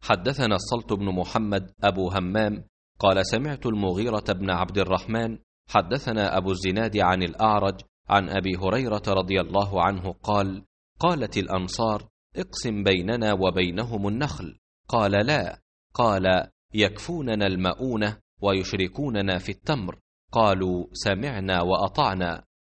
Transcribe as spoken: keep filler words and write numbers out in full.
حدثنا الصلت بن محمد أبو همام قال سمعت المغيرة بن عبد الرحمن حدثنا أبو الزناد عن الأعرج عن أبي هريرة رضي الله عنه قال قالت الأنصار اقسم بيننا وبينهم النخل قال لا. قال يكفوننا المؤونة ويشركوننا في التمر. قالوا سمعنا وأطعنا.